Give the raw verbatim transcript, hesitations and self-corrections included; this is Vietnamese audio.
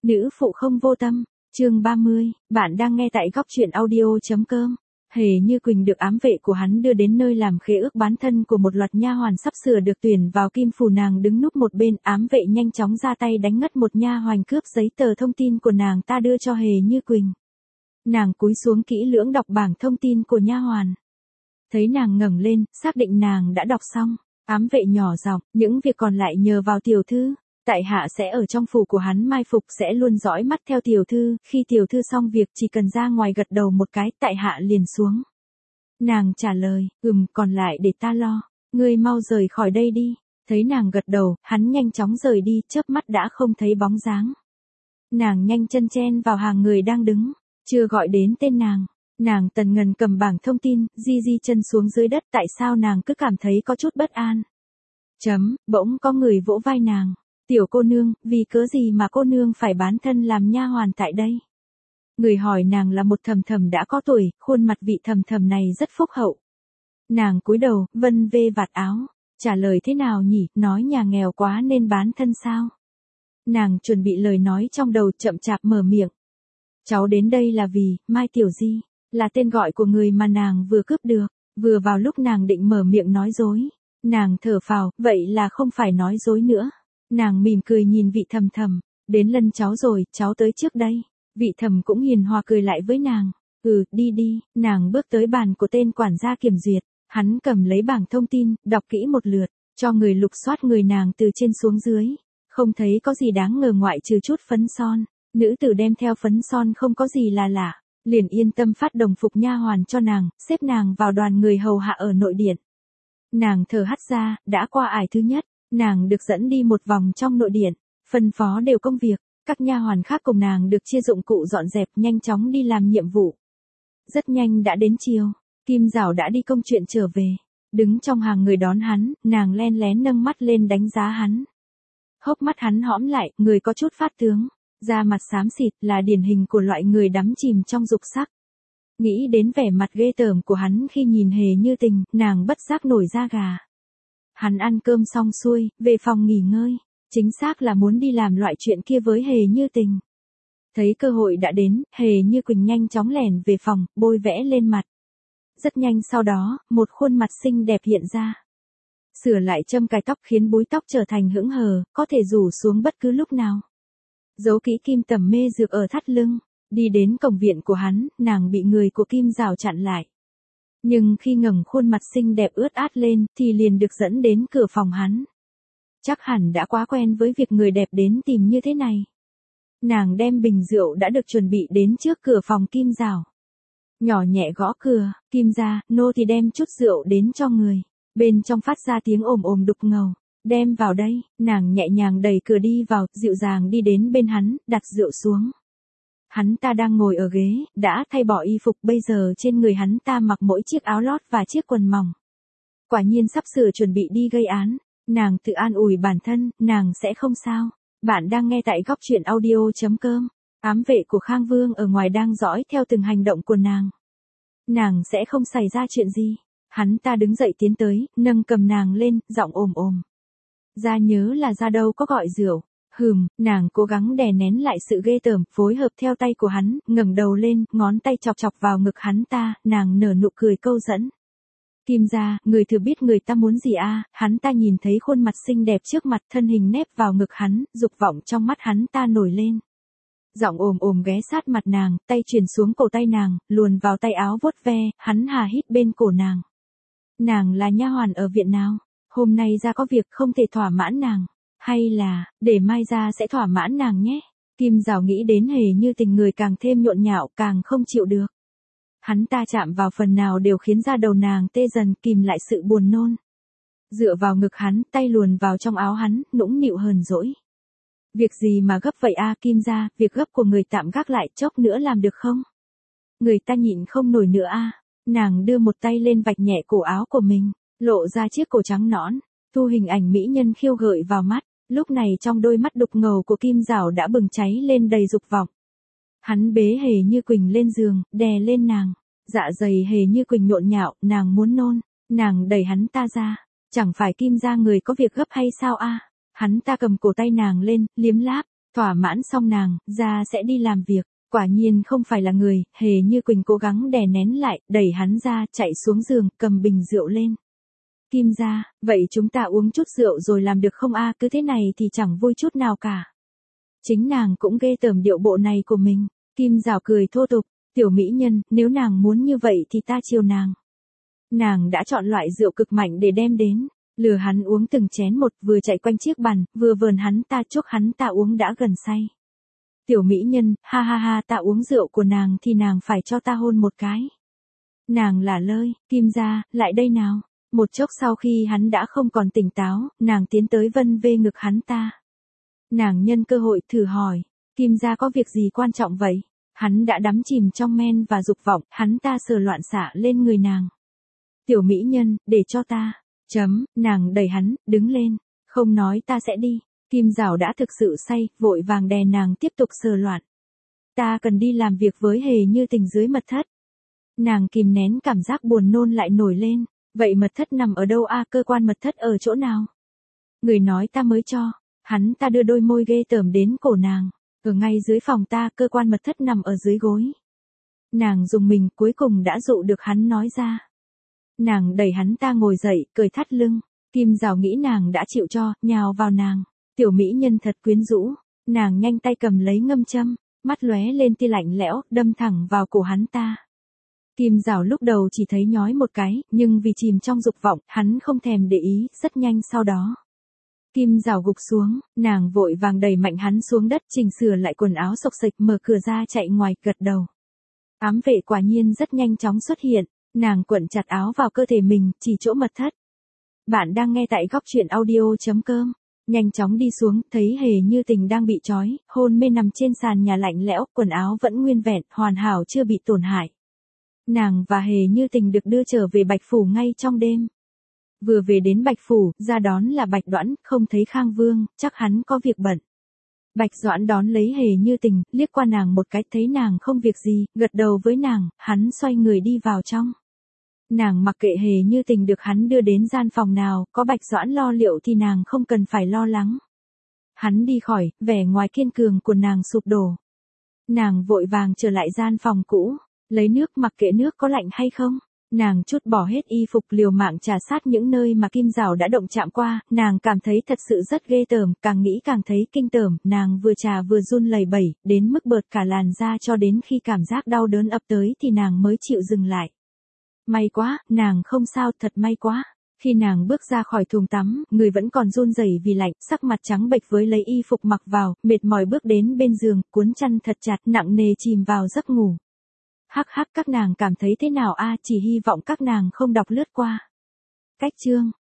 Nữ phụ không vô tâm, chương ba mươi, bạn đang nghe tại góc truyện audio.com. Hề Như Quỳnh được ám vệ của hắn đưa đến nơi làm khế ước bán thân của một loạt nha hoàn sắp sửa được tuyển vào Kim Phủ. Nàng đứng núp một bên, ám vệ nhanh chóng ra tay đánh ngất một nha hoàn cướp giấy tờ thông tin của nàng ta đưa cho Hề Như Quỳnh. Nàng cúi xuống kỹ lưỡng đọc bảng thông tin của nha hoàn. Thấy nàng ngẩng lên, xác định nàng đã đọc xong, ám vệ nhỏ giọng, những việc còn lại nhờ vào tiểu thư. Tại hạ sẽ ở trong phủ của hắn mai phục, sẽ luôn dõi mắt theo tiểu thư, khi tiểu thư xong việc chỉ cần ra ngoài gật đầu một cái, tại hạ liền xuống. Nàng trả lời, ừm, còn lại để ta lo, ngươi mau rời khỏi đây đi. Thấy nàng gật đầu, hắn nhanh chóng rời đi, chớp mắt đã không thấy bóng dáng. Nàng nhanh chân chen vào hàng người đang đứng, chưa gọi đến tên nàng. Nàng tần ngần cầm bảng thông tin, di di chân xuống dưới đất, tại sao nàng cứ cảm thấy có chút bất an. Chấm, bỗng có người vỗ vai nàng. Tiểu cô nương, vì cớ gì mà cô nương phải bán thân làm nha hoàn tại đây? Người hỏi nàng là một thầm thầm đã có tuổi, khuôn mặt vị thầm thầm này rất phúc hậu. Nàng cúi đầu, vân vê vạt áo, trả lời thế nào nhỉ, nói nhà nghèo quá nên bán thân sao? Nàng chuẩn bị lời nói trong đầu, chậm chạp mở miệng. Cháu đến đây là vì, Mai Tiểu Di, là tên gọi của người mà nàng vừa cướp được. Vừa vào lúc nàng định mở miệng nói dối, nàng thở phào, vậy là không phải nói dối nữa. Nàng mỉm cười nhìn vị thầm thầm, đến lần cháu rồi, cháu tới trước đây. Vị thầm cũng hiền hòa cười lại với nàng, ừ, đi đi. Nàng bước tới bàn của tên quản gia kiểm duyệt, hắn cầm lấy bảng thông tin, đọc kỹ một lượt, cho người lục soát người nàng từ trên xuống dưới, không thấy có gì đáng ngờ ngoại trừ chút phấn son. Nữ tử đem theo phấn son không có gì là lạ, liền yên tâm phát đồng phục nha hoàn cho nàng, xếp nàng vào đoàn người hầu hạ ở nội điện. Nàng thở hắt ra, đã qua ải thứ nhất. Nàng được dẫn đi một vòng trong nội điện, phân phó đều công việc, các nha hoàn khác cùng nàng được chia dụng cụ dọn dẹp, nhanh chóng đi làm nhiệm vụ. Rất nhanh đã đến chiều, Kim Giảo đã đi công chuyện trở về, đứng trong hàng người đón hắn, nàng len lén nâng mắt lên đánh giá hắn. Hốc mắt hắn hõm lại, người có chút phát tướng, da mặt xám xịt, là điển hình của loại người đắm chìm trong dục sắc. Nghĩ đến vẻ mặt ghê tởm của hắn khi nhìn Hề Như Tình, nàng bất giác nổi da gà. Hắn ăn cơm xong xuôi, về phòng nghỉ ngơi, chính xác là muốn đi làm loại chuyện kia với Hề Như Tình. Thấy cơ hội đã đến, Hề Như Quỳnh nhanh chóng lẻn về phòng, bôi vẽ lên mặt. Rất nhanh sau đó, một khuôn mặt xinh đẹp hiện ra. Sửa lại châm cài tóc khiến búi tóc trở thành hững hờ, có thể rủ xuống bất cứ lúc nào. Giấu kỹ kim tầm mê dược ở thắt lưng, đi đến cổng viện của hắn, nàng bị người của Kim Giảo chặn lại. Nhưng khi ngẩng khuôn mặt xinh đẹp ướt át lên, thì liền được dẫn đến cửa phòng hắn. Chắc hẳn đã quá quen với việc người đẹp đến tìm như thế này. Nàng đem bình rượu đã được chuẩn bị đến trước cửa phòng Kim Giảo. Nhỏ nhẹ gõ cửa, Kim gia, nô thì đem chút rượu đến cho người. Bên trong phát ra tiếng ồm ồm đục ngầu. Đem vào đây, nàng nhẹ nhàng đẩy cửa đi vào, dịu dàng đi đến bên hắn, đặt rượu xuống. Hắn ta đang ngồi ở ghế, đã thay bỏ y phục, bây giờ trên người hắn ta mặc mỗi chiếc áo lót và chiếc quần mỏng. Quả nhiên sắp sửa chuẩn bị đi gây án, nàng tự an ủi bản thân, nàng sẽ không sao. Bạn đang nghe tại góc truyện audio.com, ám vệ của Khang Vương ở ngoài đang dõi theo từng hành động của nàng. Nàng sẽ không xảy ra chuyện gì. Hắn ta đứng dậy tiến tới, nâng cầm nàng lên, giọng ồm ồm. Ra nhớ là ra đâu có gọi rượu. Hừm, nàng cố gắng đè nén lại sự ghê tởm, phối hợp theo tay của hắn, ngẩng đầu lên, ngón tay chọc chọc vào ngực hắn ta, nàng nở nụ cười câu dẫn. Kim gia, người thử biết người ta muốn gì a? À? Hắn ta nhìn thấy khuôn mặt xinh đẹp trước mặt, thân hình nép vào ngực hắn, dục vọng trong mắt hắn ta nổi lên. Giọng ồm ồm ghé sát mặt nàng, tay truyền xuống cổ tay nàng, luồn vào tay áo vuốt ve, hắn hà hít bên cổ nàng. Nàng là nha hoàn ở viện nào? Hôm nay ra có việc không thể thỏa mãn nàng. Hay là, để mai ra sẽ thỏa mãn nàng nhé. Kim Giảo nghĩ đến Hề Như Tình người càng thêm nhộn nhạo, càng không chịu được. Hắn ta chạm vào phần nào đều khiến da đầu nàng tê dần, kìm lại sự buồn nôn. Dựa vào ngực hắn, tay luồn vào trong áo hắn, nũng nịu hờn dỗi. Việc gì mà gấp vậy a? Kim gia, việc gấp của người tạm gác lại, chốc nữa làm được không? Người ta nhịn không nổi nữa a. Nàng đưa một tay lên vạch nhẹ cổ áo của mình, lộ ra chiếc cổ trắng nõn, thu hình ảnh mỹ nhân khiêu gợi vào mắt. Lúc này trong đôi mắt đục ngầu của Kim Giảo đã bừng cháy lên đầy dục vọng. Hắn bế Hề Như Quỳnh lên giường, đè lên nàng. Dạ dày Hề Như Quỳnh nhộn nhạo, nàng muốn nôn. Nàng đẩy hắn ta ra. Chẳng phải Kim gia người có việc gấp hay sao a? À? Hắn ta cầm cổ tay nàng lên, liếm láp, Thỏa mãn xong nàng, ra sẽ đi làm việc. Quả nhiên không phải là người, Hề Như Quỳnh cố gắng đè nén lại, đẩy hắn ra, chạy xuống giường, cầm bình rượu lên. Kim gia, vậy chúng ta uống chút rượu rồi làm được không a? Cứ thế này thì chẳng vui chút nào cả. Chính nàng cũng ghê tởm điệu bộ này của mình. Kim Giảo cười thô tục, tiểu mỹ nhân, nếu nàng muốn như vậy thì ta chiều nàng. Nàng đã chọn loại rượu cực mạnh để đem đến, lừa hắn uống từng chén một, vừa chạy quanh chiếc bàn, vừa vờn hắn ta chúc hắn ta uống đã gần say. Tiểu mỹ nhân, ha ha ha, ta uống rượu của nàng thì nàng phải cho ta hôn một cái. Nàng lả lơi, Kim gia, lại đây nào. Một chốc sau khi hắn đã không còn tỉnh táo, nàng tiến tới vân vê ngực hắn ta. Nàng nhân cơ hội thử hỏi, Kim gia có việc gì quan trọng vậy? Hắn đã đắm chìm trong men và dục vọng, hắn ta sờ loạn xạ lên người nàng. Tiểu mỹ nhân, để cho ta. Chấm, nàng đẩy hắn, đứng lên. Không nói ta sẽ đi. Kim Giảo đã thực sự say, vội vàng đè nàng tiếp tục sờ loạn. Ta cần đi làm việc với Hề Như Tình dưới mật thất. Nàng kìm nén cảm giác buồn nôn lại nổi lên. Vậy mật thất nằm ở đâu a? Cơ quan mật thất ở chỗ nào? Người nói ta mới cho. Hắn ta đưa đôi môi ghê tởm đến cổ nàng. Ở ngay dưới phòng ta, cơ quan mật thất nằm ở dưới gối. Nàng dùng mình, cuối cùng đã dụ được hắn nói ra. Nàng đẩy hắn ta ngồi dậy, cười thắt lưng. Kim Giảo nghĩ nàng đã chịu cho, nhào vào nàng. Tiểu mỹ nhân thật quyến rũ. Nàng nhanh tay cầm lấy ngâm châm, mắt lóe lên tia lạnh lẽo, đâm thẳng vào cổ hắn ta. Kim Giảo lúc đầu chỉ thấy nhói một cái, nhưng vì chìm trong dục vọng, hắn không thèm để ý, rất nhanh sau đó. Kim Giảo gục xuống, nàng vội vàng đẩy mạnh hắn xuống đất, chỉnh sửa lại quần áo xộc xệch, mở cửa ra chạy ngoài, gật đầu. Ám vệ quả nhiên rất nhanh chóng xuất hiện, nàng quận chặt áo vào cơ thể mình, chỉ chỗ mật thất. Bạn đang nghe tại góc truyện audio chấm com. Nhanh chóng đi xuống, thấy Hề Như Tình đang bị trói, hôn mê nằm trên sàn nhà lạnh lẽo, quần áo vẫn nguyên vẹn, hoàn hảo chưa bị tổn hại. Nàng và Hề Như Tình được đưa trở về Bạch Phủ ngay trong đêm. Vừa về đến Bạch Phủ, ra đón là Bạch Đoãn, không thấy Khang Vương, chắc hắn có việc bận. Bạch Doãn đón lấy Hề Như Tình, liếc qua nàng một cái, thấy nàng không việc gì, gật đầu với nàng, hắn xoay người đi vào trong. Nàng mặc kệ Hề Như Tình được hắn đưa đến gian phòng nào, có Bạch Doãn lo liệu thì nàng không cần phải lo lắng. Hắn đi khỏi, vẻ ngoài kiên cường của nàng sụp đổ. Nàng vội vàng trở lại gian phòng cũ, lấy nước, mặc kệ nước có lạnh hay không. Nàng trút bỏ hết y phục, liều mạng trà sát những nơi mà Kim Giảo đã động chạm qua, nàng cảm thấy thật sự rất ghê tởm, càng nghĩ càng thấy kinh tởm, nàng vừa trà vừa run lẩy bẩy, đến mức bợt cả làn da, cho đến khi cảm giác đau đớn ập tới thì nàng mới chịu dừng lại. May quá, nàng không sao, thật may quá. Khi nàng bước ra khỏi thùng tắm, người vẫn còn run rẩy vì lạnh, sắc mặt trắng bệch với lấy y phục mặc vào, mệt mỏi bước đến bên giường, cuốn chăn thật chặt, nặng nề chìm vào giấc ngủ. Hắc hắc, các nàng cảm thấy thế nào a? Chỉ hy vọng các nàng không đọc lướt qua. Cách chương